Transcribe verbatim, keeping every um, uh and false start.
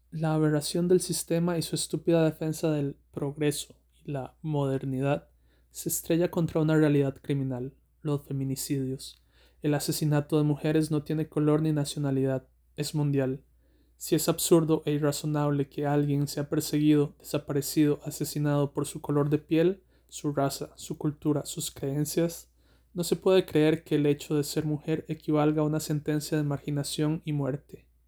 La aberración del sistema y su estúpida defensa del progreso y la modernidad se estrella contra una realidad criminal: los feminicidios. El asesinato de mujeres no tiene color ni nacionalidad, es mundial. Si es absurdo e irrazonable que alguien sea perseguido, desaparecido, asesinado por su color de piel, su raza, su cultura, sus creencias, no se puede creer que el hecho de ser mujer equivalga a una sentencia de marginación y muerte.